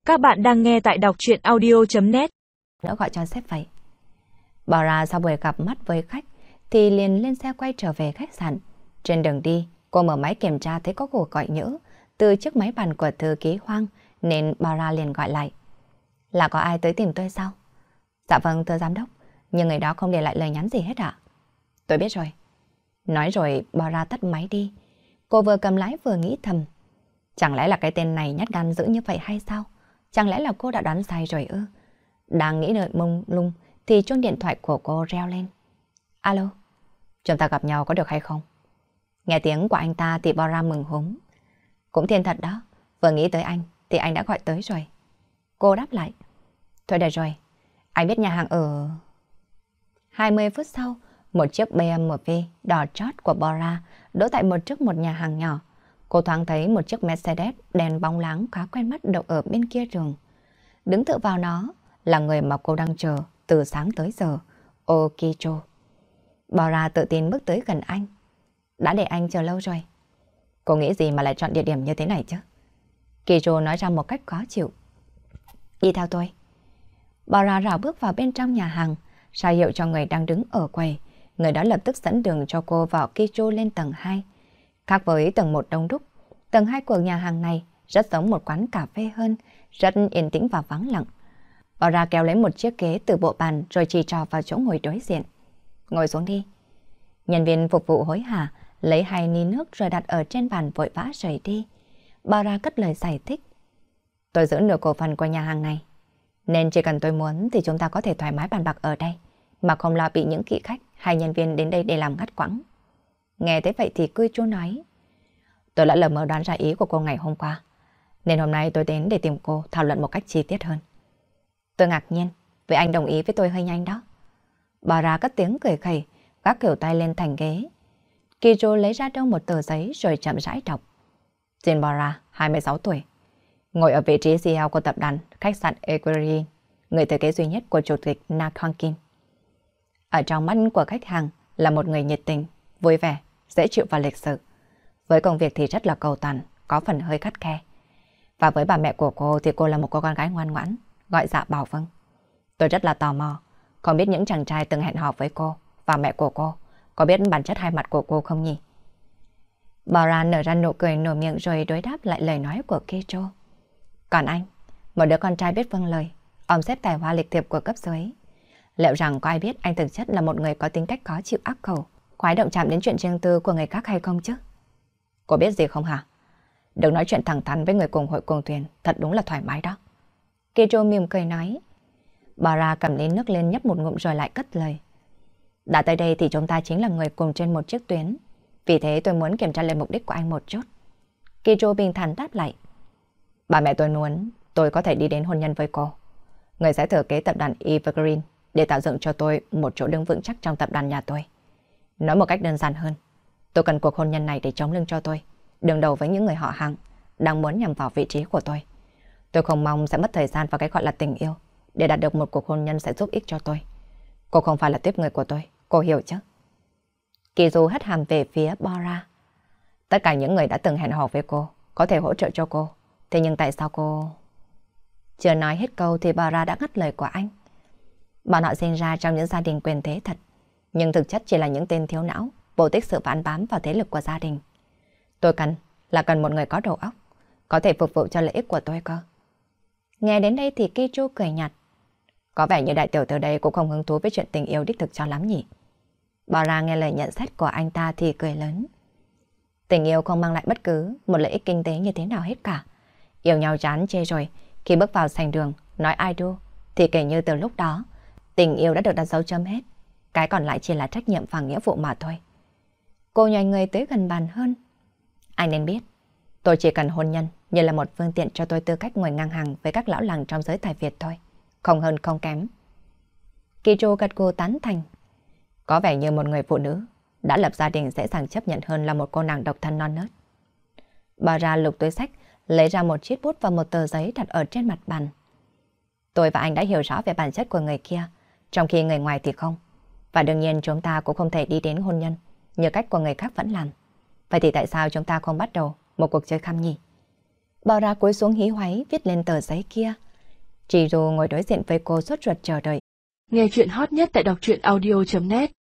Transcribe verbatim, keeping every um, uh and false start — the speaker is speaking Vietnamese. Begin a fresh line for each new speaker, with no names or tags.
Các bạn đang nghe tại đọc truyện audio chấm net.
Nữa gọi cho sếp vậy. Bỏ ra sau buổi gặp mắt với khách thì liền lên xe quay trở về khách sạn. Trên đường đi, cô mở máy kiểm tra thấy có cuộc gọi nhỡ từ chiếc máy bàn của thư ký Hoang nên bỏ ra liền gọi lại. Là có ai tới tìm tôi sao? Dạ vâng thưa giám đốc, nhưng người đó không để lại lời nhắn gì hết ạ. Tôi biết rồi. Nói rồi bỏ ra tắt máy đi. Cô vừa cầm lái vừa nghĩ thầm. Chẳng lẽ là cái tên này nhát gan dữ như vậy hay sao? Chẳng lẽ là cô đã đoán sai rồi ư? Đang nghĩ đợi mông lung thì chuông điện thoại của cô reo lên. Alo, chúng ta gặp nhau có được hay không? Nghe tiếng của anh ta thì Bora mừng húm. Cũng thiên thật đó, vừa nghĩ tới anh thì anh đã gọi tới rồi. Cô đáp lại. Thôi được rồi, anh biết nhà hàng ở... hai mươi phút sau, một chiếc bê em vê đỏ chót của Bora đỗ tại một trước một nhà hàng nhỏ. Cô thoáng thấy một chiếc Mercedes đèn bóng láng khá quen mắt đậu ở bên kia đường. Đứng tựa vào nó là người mà cô đang chờ từ sáng tới giờ, Okicho. Bora tự tin bước tới gần anh. Đã để anh chờ lâu rồi. Cô nghĩ gì mà lại chọn địa điểm như thế này chứ? Kicho nói ra một cách khó chịu. Đi theo tôi. Bora rảo bước vào bên trong nhà hàng, ra hiệu cho người đang đứng ở quầy. Người đó lập tức dẫn đường cho cô vào Kicho lên tầng hai. Khác với tầng một đông đúc, tầng hai của nhà hàng này rất giống một quán cà phê hơn, rất yên tĩnh và vắng lặng. Bora kéo lấy một chiếc ghế từ bộ bàn rồi chỉ trò vào chỗ ngồi đối diện. Ngồi xuống đi. Nhân viên phục vụ hối hả, lấy hai ly nước rồi đặt ở trên bàn vội vã rời đi. Bora cất lời giải thích. Tôi giữ nửa cổ phần của nhà hàng này, nên chỉ cần tôi muốn thì chúng ta có thể thoải mái bàn bạc ở đây, mà không lo bị những kỵ khách hay nhân viên đến đây để làm ngắt quãng. Nghe thế vậy thì cư chú nói. Tôi đã lờ mờ đoán ra ý của cô ngày hôm qua, nên hôm nay tôi đến để tìm cô thảo luận một cách chi tiết hơn. Tôi ngạc nhiên, vì anh đồng ý với tôi hơi nhanh đó. Bora cất tiếng cười khẩy, gác kiểu tay lên thành ghế. Kijo lấy ra đâu một tờ giấy rồi chậm rãi đọc. Jin Bora, hai mươi sáu tuổi, ngồi ở vị trí xê e ô của tập đoàn khách sạn Equery, người thừa kế duy nhất của chủ tịch Na Khang Kim. Ở trong mắt của khách hàng là một người nhiệt tình, vui vẻ, dễ chịu và lịch sự. Với công việc thì rất là cầu toàn, có phần hơi khắt khe. Và với bà mẹ của cô thì cô là một cô con gái ngoan ngoãn, gọi dạ bảo vâng. Tôi rất là tò mò, không biết những chàng trai từng hẹn hò với cô và mẹ của cô có biết bản chất hai mặt của cô không nhỉ? Bora nở ra nụ cười nổi miệng rồi đối đáp lại lời nói của Kicho. Còn anh, một đứa con trai biết vâng lời, ông xếp tài hoa lịch thiệp của cấp dưới. Liệu rằng có ai biết anh thực chất là một người có tính cách khó chịu ác khẩu, khoái động chạm đến chuyện riêng tư của người khác hay không chứ? Cô biết gì không hả? Đừng nói chuyện thẳng thắn với người cùng hội cùng thuyền, thật đúng là thoải mái đó. Kicho mỉm cười nói. Bora cầm ly nước lên nhấp một ngụm rồi lại cất lời. Đã tới đây thì chúng ta chính là người cùng trên một chiếc tuyến. Vì thế tôi muốn kiểm tra lại mục đích của anh một chút. Kicho bình thản đáp lại. Bà mẹ tôi muốn tôi có thể đi đến hôn nhân với cô. Người sẽ thừa kế tập đoàn Evergreen để tạo dựng cho tôi một chỗ đứng vững chắc trong tập đoàn nhà tôi. Nói một cách đơn giản hơn, tôi cần cuộc hôn nhân này để chống lưng cho tôi, đương đầu với những người họ hàng đang muốn nhằm vào vị trí của tôi. Tôi không mong sẽ mất thời gian vào cái gọi là tình yêu để đạt được một cuộc hôn nhân sẽ giúp ích cho tôi. Cô không phải là tiếp người của tôi, cô hiểu chứ? Kizu hất hàm về phía Bora. Tất cả những người đã từng hẹn hò với cô có thể hỗ trợ cho cô. Thế nhưng tại sao cô... Chưa nói hết câu thì Bora đã ngắt lời của anh. Bọn họ sinh ra trong những gia đình quyền thế thật, nhưng thực chất chỉ là những tên thiếu não, vô tích sự phản bám vào thế lực của gia đình. Tôi cần là cần một người có đầu óc, có thể phục vụ cho lợi ích của tôi cơ. Nghe đến đây thì Kichu cười nhạt. Có vẻ như đại tiểu từ đây cũng không hứng thú với chuyện tình yêu đích thực cho lắm nhỉ. Bora nghe lời nhận xét của anh ta thì cười lớn. Tình yêu không mang lại bất cứ một lợi ích kinh tế như thế nào hết cả. Yêu nhau chán chê rồi, khi bước vào sảnh đường nói I do thì kể như từ lúc đó tình yêu đã được đặt dấu chấm hết. Cái còn lại chỉ là trách nhiệm và nghĩa vụ mà thôi. Cô nhòi người tới gần bàn hơn. Anh nên biết, tôi chỉ cần hôn nhân như là một phương tiện cho tôi tư cách ngồi ngang hàng với các lão làng trong giới tài Việt thôi. Không hơn không kém. Kicho gật gù tán thành. Có vẻ như một người phụ nữ đã lập gia đình dễ dàng chấp nhận hơn là một cô nàng độc thân non nớt. Bà ra lục túi sách, lấy ra một chiếc bút và một tờ giấy đặt ở trên mặt bàn. Tôi và anh đã hiểu rõ về bản chất của người kia, trong khi người ngoài thì không. Và đương nhiên chúng ta cũng không thể đi đến hôn nhân như cách của người khác vẫn làm. Vậy thì tại sao chúng ta không bắt đầu một cuộc chơi khăm nhỉ? Bảo ra cúi xuống hí hoáy viết lên tờ giấy kia. Chỉ dù ngồi đối diện với cô sốt ruột chờ đợi.
Nghe chuyện hot nhất tại đọc truyện audio chấm net